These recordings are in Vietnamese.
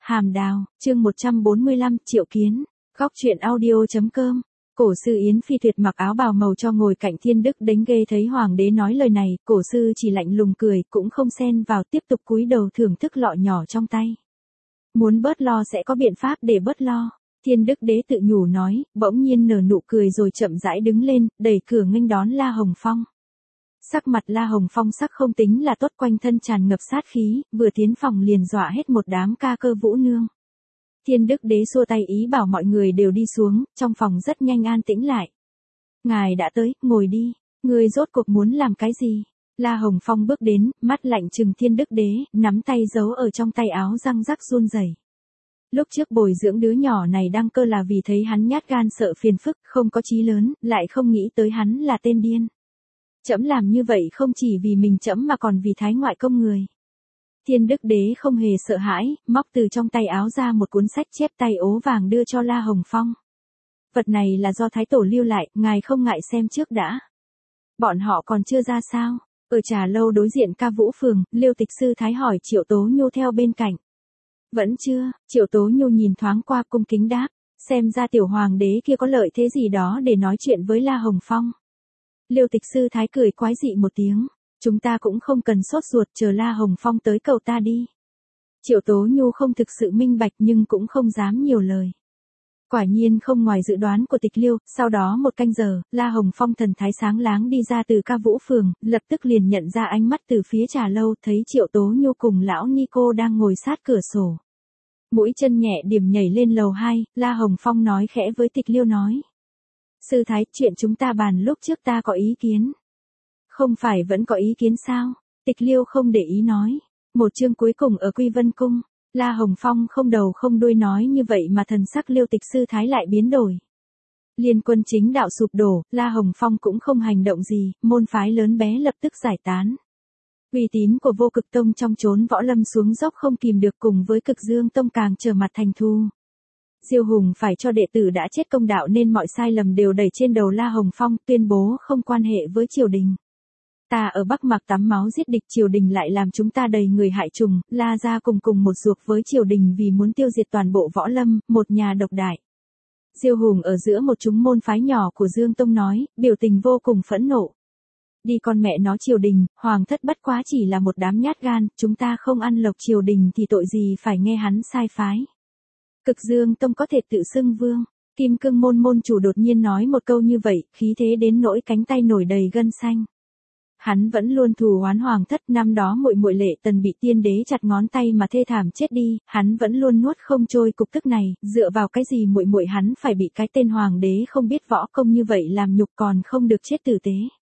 Hàm Đào, chương 145, Triệu Kiến. Góc truyện audio.com. Cổ sư Yến Phi Tuyệt mặc áo bào màu cho ngồi cạnh Thiên Đức Đánh ghê thấy hoàng đế nói lời này, cổ sư chỉ lạnh lùng cười, cũng không xen vào, tiếp tục cúi đầu thưởng thức lọ nhỏ trong tay. Muốn bớt lo sẽ có biện pháp để bớt lo. Thiên Đức Đế tự nhủ nói, bỗng nhiên nở nụ cười rồi chậm rãi đứng lên, đẩy cửa nghênh đón La Hồng Phong. Sắc mặt La Hồng Phong sắc không tính là tốt, quanh thân tràn ngập sát khí, vừa tiến phòng liền dọa hết một đám ca cơ vũ nương. Thiên Đức Đế xua tay ý bảo mọi người đều đi xuống, trong phòng rất nhanh an tĩnh lại. Ngài đã tới, ngồi đi, ngươi rốt cuộc muốn làm cái gì? La Hồng Phong bước đến, mắt lạnh trừng Thiên Đức Đế, nắm tay giấu ở trong tay áo răng rắc run rẩy. Lúc trước bồi dưỡng đứa nhỏ này đăng cơ là vì thấy hắn nhát gan sợ phiền phức, không có chí lớn, lại không nghĩ tới hắn là tên điên. Trẫm làm như vậy không chỉ vì mình trẫm mà còn vì thái ngoại công người. Thiên Đức Đế không hề sợ hãi, móc từ trong tay áo ra một cuốn sách chép tay ố vàng đưa cho La Hồng Phong. Vật này là do Thái Tổ lưu lại, ngài không ngại xem trước đã. Bọn họ còn chưa ra sao? Ở trà lâu đối diện Ca Vũ Phường, Liêu Tịch Sư Thái hỏi Triệu Tố Nhu theo bên cạnh. Vẫn chưa, Triệu Tố Nhu nhìn thoáng qua cung kính đáp, xem ra tiểu hoàng đế kia có lợi thế gì đó để nói chuyện với La Hồng Phong. Liêu Tịch Sư Thái cười quái dị một tiếng, chúng ta cũng không cần sốt ruột, chờ La Hồng Phong tới cầu ta đi. Triệu Tố Nhu không thực sự minh bạch nhưng cũng không dám nhiều lời. Quả nhiên không ngoài dự đoán của Tịch Liêu, sau đó một canh giờ, La Hồng Phong thần thái sáng láng đi ra từ Ca Vũ Phường, lập tức liền nhận ra ánh mắt từ phía trà lâu, thấy Triệu Tố Nhu cùng lão Nico đang ngồi sát cửa sổ. Mũi chân nhẹ điểm nhảy lên lầu 2, La Hồng Phong nói khẽ với Tịch Liêu nói. Sư Thái, chuyện chúng ta bàn lúc trước ta có ý kiến. Không phải vẫn có ý kiến sao? Tịch Liêu không để ý nói. Một chương cuối cùng ở Quy Vân Cung. La Hồng Phong không đầu không đuôi nói như vậy mà thần sắc Liêu Tịch Sư Thái lại biến đổi. Liên Quân chính đạo sụp đổ, La Hồng Phong cũng không hành động gì, môn phái lớn bé lập tức giải tán. Uy tín của Vô Cực Tông trong chốn võ lâm xuống dốc không kìm được, cùng với Cực Dương Tông càng trở mặt thành thù. Diêu Hùng phải cho đệ tử đã chết công đạo nên mọi sai lầm đều đẩy trên đầu La Hồng Phong, tuyên bố không quan hệ với triều đình. Ta ở Bắc Mạc tắm máu giết địch, triều đình lại làm chúng ta đầy người hại trùng, La gia cùng một ruột với triều đình vì muốn tiêu diệt toàn bộ võ lâm, một nhà độc đại. Diêu Hùng ở giữa một chúng môn phái nhỏ của Dương Tông nói, biểu tình vô cùng phẫn nộ. Đi con mẹ nó triều đình, hoàng thất bất quá chỉ là một đám nhát gan, chúng ta không ăn lộc triều đình thì tội gì phải nghe hắn sai phái. Cực Dương Tông có thể tự xưng vương. Kim Cương môn môn chủ đột nhiên nói một câu như vậy, khí thế đến nỗi cánh tay nổi đầy gân xanh. Hắn vẫn luôn thù oán hoàng thất, năm đó muội muội Lệ Tần bị tiên đế chặt ngón tay mà thê thảm chết đi, hắn vẫn luôn nuốt không trôi cục tức này, dựa vào cái gì muội muội hắn phải bị cái tên hoàng đế không biết võ công như vậy làm nhục còn không được chết tử tế.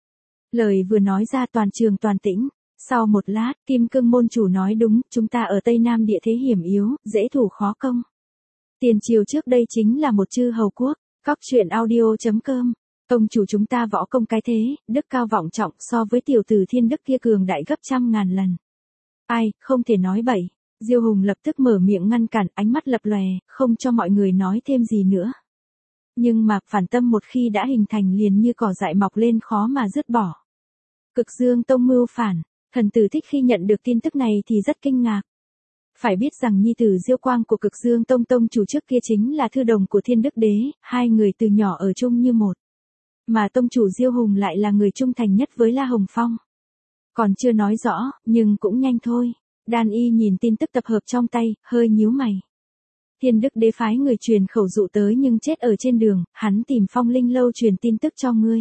Lời vừa nói ra toàn trường toàn tĩnh. Sau một lát, Kim Cương môn chủ nói đúng, chúng ta ở Tây Nam địa thế hiểm yếu, dễ thủ khó công. Tiền triều trước đây chính là một chư hầu quốc. Góc truyện audio.com. Tông chủ chúng ta võ công cái thế, đức cao vọng trọng, so với tiểu tử Thiên Đức kia cường đại gấp trăm ngàn lần. Ai, không thể nói bậy. Diêu Hùng lập tức mở miệng ngăn cản, ánh mắt lập lòe, không cho mọi người nói thêm gì nữa. Nhưng mà phản tâm một khi đã hình thành liền như cỏ dại mọc lên khó mà dứt bỏ. Cực Dương Tông mưu phản. Thần tử Thích khi nhận được tin tức này thì rất kinh ngạc. Phải biết rằng nhi tử Diêu Quang của Cực Dương Tông tông chủ trước kia chính là thư đồng của Thiên Đức Đế, hai người từ nhỏ ở chung như một. Mà tông chủ Diêu Hùng lại là người trung thành nhất với La Hồng Phong. Còn chưa nói rõ, nhưng cũng nhanh thôi. Đan Y nhìn tin tức tập hợp trong tay, hơi nhíu mày. Thiên Đức Đế phái người truyền khẩu dụ tới nhưng chết ở trên đường, hắn tìm Phong Linh Lâu truyền tin tức cho ngươi.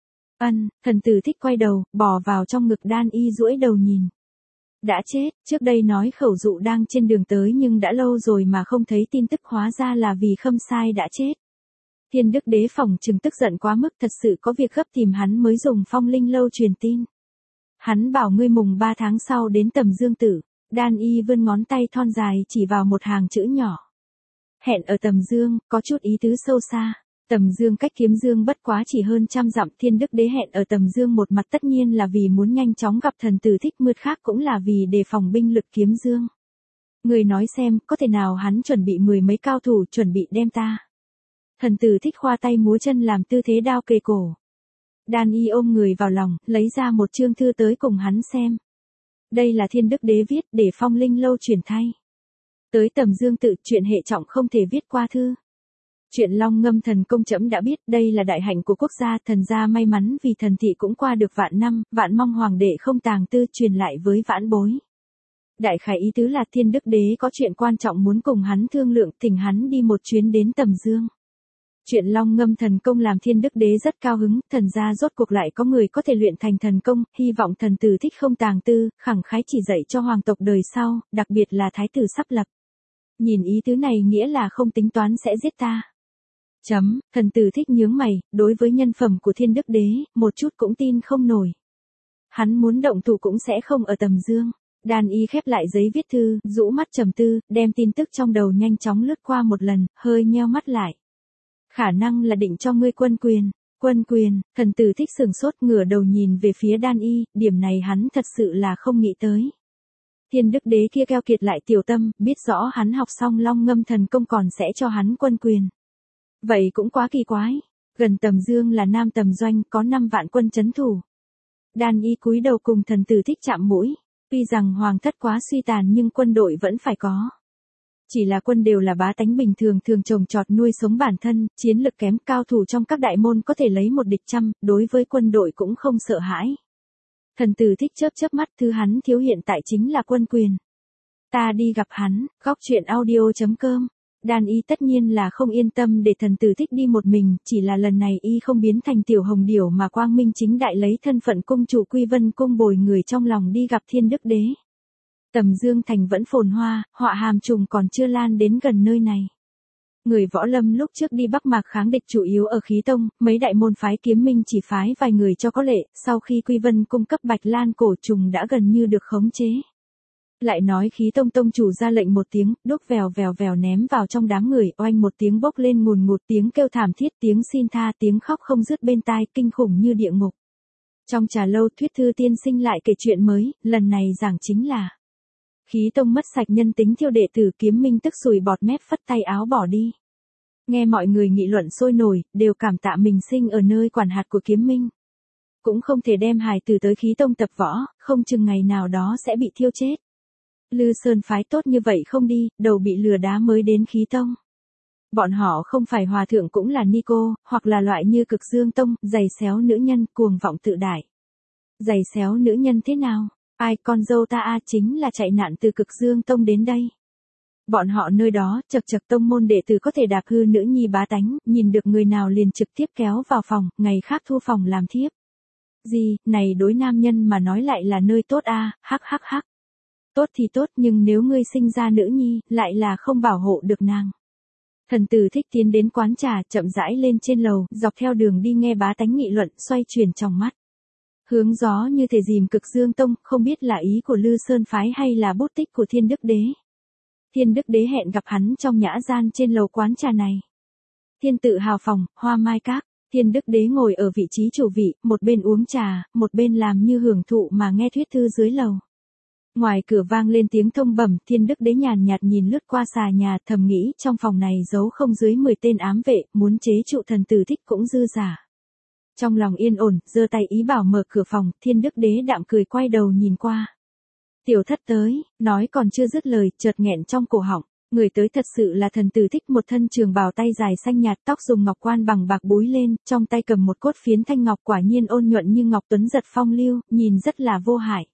Thần tử Thích quay đầu, bò vào trong ngực Đan Y duỗi đầu nhìn. Đã chết, trước đây nói khẩu dụ đang trên đường tới nhưng đã lâu rồi mà không thấy tin tức, hóa ra là vì Khâm Sai đã chết. Thiên Đức Đế phỏng chừng tức giận quá mức, thật sự có việc gấp tìm hắn mới dùng Phong Linh Lâu truyền tin. Hắn bảo ngươi mùng 3 tháng sau đến Tầm Dương Tử. Đan Y vươn ngón tay thon dài chỉ vào một hàng chữ nhỏ. Hẹn ở Tầm Dương, có chút ý tứ sâu xa. Tầm Dương cách Kiếm Dương bất quá chỉ hơn 100 dặm, Thiên Đức Đế hẹn ở Tầm Dương một mặt tất nhiên là vì muốn nhanh chóng gặp thần tử Thích, mượt khác cũng là vì đề phòng binh lực Kiếm Dương. Người nói xem, có thể nào hắn chuẩn bị 10 mấy cao thủ chuẩn bị đem ta. Thần tử Thích khoa tay múa chân làm tư thế đao kề cổ. Đan Y ôm người vào lòng, lấy ra một chương thư tới cùng hắn xem. Đây là Thiên Đức Đế viết để Phong Linh Lâu chuyển thay. Tới Tầm Dương tự, chuyện hệ trọng không thể viết qua thư. Chuyện Long Ngâm thần công trẫm đã biết, đây là đại hạnh của quốc gia, thần gia may mắn vì thần thị cũng qua được vạn năm, vạn mong hoàng đệ không tàng tư truyền lại với vãn bối. Đại khái ý tứ là Thiên Đức Đế có chuyện quan trọng muốn cùng hắn thương lượng, thỉnh hắn đi một chuyến đến Tầm Dương. Chuyện Long Ngâm thần công làm Thiên Đức Đế rất cao hứng, thần gia rốt cuộc lại có người có thể luyện thành thần công, hy vọng thần tử thích không tàng tư, khẳng khái chỉ dạy cho hoàng tộc đời sau, đặc biệt là thái tử sắp lập. Nhìn ý tứ này nghĩa là không tính toán sẽ giết ta. Thần tử thích nhướng mày, đối với nhân phẩm của Thiên Đức Đế, một chút cũng tin không nổi. Hắn muốn động thủ cũng sẽ không ở Tầm Dương. Đan Y khép lại giấy viết thư, rũ mắt trầm tư, đem tin tức trong đầu nhanh chóng lướt qua một lần, hơi nheo mắt lại. Khả năng là định cho ngươi quân quyền. Quân quyền, thần tử thích sừng sốt ngửa đầu nhìn về phía Đan Y, điểm này hắn thật sự là không nghĩ tới. Thiên Đức Đế kia keo kiệt lại tiểu tâm, biết rõ hắn học xong Long Ngâm thần công còn sẽ cho hắn quân quyền. Vậy cũng quá kỳ quái. Gần Tầm Dương là Nam Tầm Doanh, có 5 vạn quân trấn thủ. Đan Y cúi đầu cùng thần tử thích chạm mũi. Tuy rằng hoàng thất quá suy tàn nhưng quân đội vẫn phải có. Chỉ là quân đều là bá tánh bình thường thường trồng trọt nuôi sống bản thân, chiến lực kém, cao thủ trong các đại môn có thể lấy một địch trăm, đối với quân đội cũng không sợ hãi. Thần tử thích chớp mắt, thứ hắn thiếu hiện tại chính là quân quyền. Ta đi gặp hắn, góc chuyện audio.com. Đan Y tất nhiên là không yên tâm để thần tử thích đi một mình, chỉ là lần này y không biến thành tiểu hồng điểu mà quang minh chính đại lấy thân phận cung chủ Quy Vân cung bồi người trong lòng đi gặp Thiên Đức Đế. Tầm Dương thành vẫn phồn hoa, họa hàm trùng còn chưa lan đến gần nơi này. Người võ lâm lúc trước đi Bắc Mạc kháng địch chủ yếu ở Khí Tông, mấy đại môn phái kiếm minh chỉ phái vài người cho có lệ, sau khi Quy Vân cung cấp Bạch Lan cổ trùng đã gần như được khống chế. Lại nói Khí Tông tông chủ ra lệnh một tiếng, đúc vèo ném vào trong đám người, oanh một tiếng bốc lên ngùn ngụt, tiếng kêu thảm thiết, tiếng xin tha, tiếng khóc không dứt bên tai, kinh khủng như địa ngục. Trong trà lâu, Thuyết Thư tiên sinh lại kể chuyện mới, lần này giảng chính là Khí Tông mất sạch nhân tính, thiêu đệ tử kiếm minh tức sùi bọt mép phất tay áo bỏ đi. Nghe mọi người nghị luận sôi nổi, đều cảm tạ mình sinh ở nơi quản hạt của kiếm minh. Cũng không thể đem hài tử tới Khí Tông tập võ, không chừng ngày nào đó sẽ bị thiêu chết. Lư Sơn phái tốt như vậy không đi, đầu bị lừa đá mới đến Khí Tông. Bọn họ không phải hòa thượng cũng là ni cô, hoặc là loại như Cực Dương Tông, giày xéo nữ nhân, cuồng vọng tự đại. Giày xéo nữ nhân thế nào? Ai, con dâu ta chính là chạy nạn từ Cực Dương Tông đến đây. Bọn họ nơi đó, chật tông môn đệ tử có thể đạp hư nữ nhi bá tánh, nhìn được người nào liền trực tiếp kéo vào phòng, ngày khác thu phòng làm thiếp. Gì, này đối nam nhân mà nói lại là nơi tốt hắc. Tốt thì tốt nhưng nếu ngươi sinh ra nữ nhi, lại là không bảo hộ được nàng. Thần tử thích tiến đến quán trà, chậm rãi lên trên lầu, dọc theo đường đi nghe bá tánh nghị luận, xoay chuyển trong mắt. Hướng gió như thể dìm Cực Dương Tông, không biết là ý của Lư Sơn phái hay là bút tích của Thiên Đức Đế. Thiên Đức Đế hẹn gặp hắn trong nhã gian trên lầu quán trà này. Thiên Tự Hào phòng, Hoa Mai Các. Thiên Đức Đế ngồi ở vị trí chủ vị, một bên uống trà, một bên làm như hưởng thụ mà nghe thuyết thư dưới lầu. Ngoài cửa vang lên tiếng thông bẩm, Thiên Đức Đế nhàn nhạt nhìn lướt qua xà nhà, thầm nghĩ trong phòng này giấu không dưới 10 tên ám vệ, muốn chế trụ thần tử thích cũng dư giả. Trong lòng yên ổn, giơ tay ý bảo mở cửa phòng, Thiên Đức Đế đạm cười quay đầu nhìn qua. Tiểu thất tới, nói còn chưa dứt lời, chợt nghẹn trong cổ họng. Người tới thật sự là thần tử thích, một thân trường bào tay dài xanh nhạt, tóc dùng ngọc quan bằng bạc búi lên, trong tay cầm một cốt phiến thanh ngọc, quả nhiên ôn nhuận như ngọc tuấn giật phong lưu, nhìn rất là vô hại.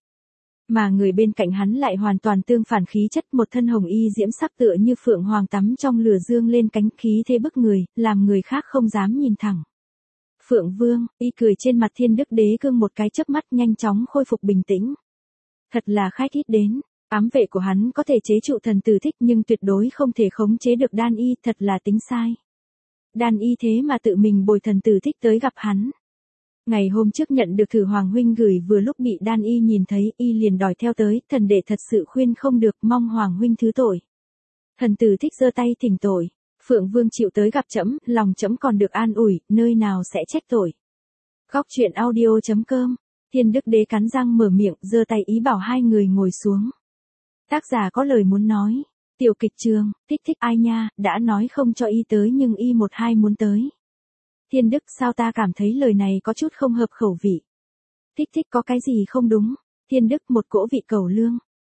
Mà người bên cạnh hắn lại hoàn toàn tương phản, khí chất, một thân hồng y diễm sắc tựa như phượng hoàng tắm trong lửa dương lên cánh, khí thế bức người, làm người khác không dám nhìn thẳng. Phượng Vương, y cười trên mặt Thiên Đức Đế cương một cái chớp mắt, nhanh chóng khôi phục bình tĩnh. Thật là khách ít đến, ám vệ của hắn có thể chế trụ thần tử thích nhưng tuyệt đối không thể khống chế được Đan Y, thật là tính sai. Đan Y thế mà tự mình bồi thần tử thích tới gặp hắn. Ngày hôm trước nhận được thử Hoàng huynh gửi, vừa lúc bị Đan Y nhìn thấy, y liền đòi theo tới, thần đệ thật sự khuyên không được, mong Hoàng huynh thứ tội. Thần tử thích giơ tay thỉnh tội. Phượng Vương chịu tới gặp trẫm, lòng trẫm còn được an ủi, nơi nào sẽ trách tội. Góc chuyện audio.com. Thiên Đức Đế cắn răng mở miệng, giơ tay ý bảo hai người ngồi xuống. Tác giả có lời muốn nói. Tiểu kịch trường, thích ai nha, đã nói không cho y tới nhưng y một hai muốn tới. Thiên Đức, sao ta cảm thấy lời này có chút không hợp khẩu vị. Thích có cái gì không đúng. Thiên Đức, một cỗ vị cẩu lương.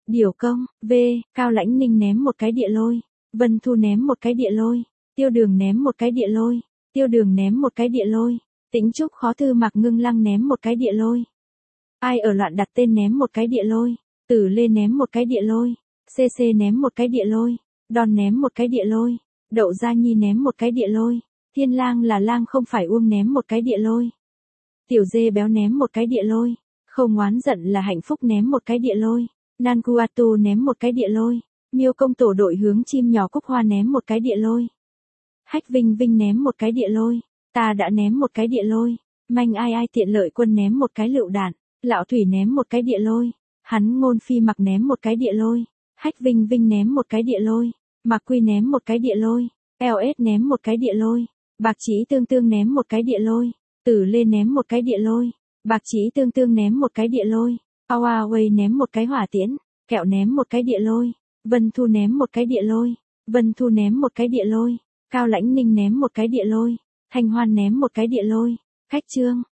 Điều công, V, Cao Lãnh Ninh ném một cái địa lôi. Vân Thu ném một cái địa lôi. Tiêu Đường ném một cái địa lôi. Tiêu Đường ném một cái địa lôi. Tĩnh Trúc Khó Thư Mạc Ngưng Lăng ném một cái địa lôi. Ai ở loạn đặt tên ném một cái địa lôi. Tử Lê ném một cái địa lôi. CC ném một cái địa lôi. Đòn ném một cái địa lôi. Đậu Gia Nhi ném một cái địa lôi. Thiên Lang là lang không phải uông ném một cái địa lôi. Tiểu Dê Béo ném một cái địa lôi. Không oán giận là hạnh phúc ném một cái địa lôi. Nanguatu ném một cái địa lôi. Miêu Công Tổ đội hướng chim nhỏ Cúc Hoa ném một cái địa lôi. Hách Vinh Vinh ném một cái địa lôi. Ta đã ném một cái địa lôi. Manh Ai Ai Tiện Lợi Quân ném một cái lựu đạn. Lão Thủy ném một cái địa lôi. Hắn Ngôn Phi Mặc ném một cái địa lôi. Hách Vinh Vinh ném một cái địa lôi. Mạc Quy ném một cái địa lôi. LS ném một cái địa lôi. Bạc Chí Tương Tương ném một cái địa lôi. Tử Lê ném một cái địa lôi. Bạc Chí Tương Tương ném một cái địa lôi. Huawei ném một cái hỏa tiễn. Kẹo ném một cái địa lôi. Vân Thu ném một cái địa lôi. Vân Thu ném một cái địa lôi. Cao Lãnh Ninh ném một cái địa lôi. Thanh Hoan ném một cái địa lôi. Khách Trương,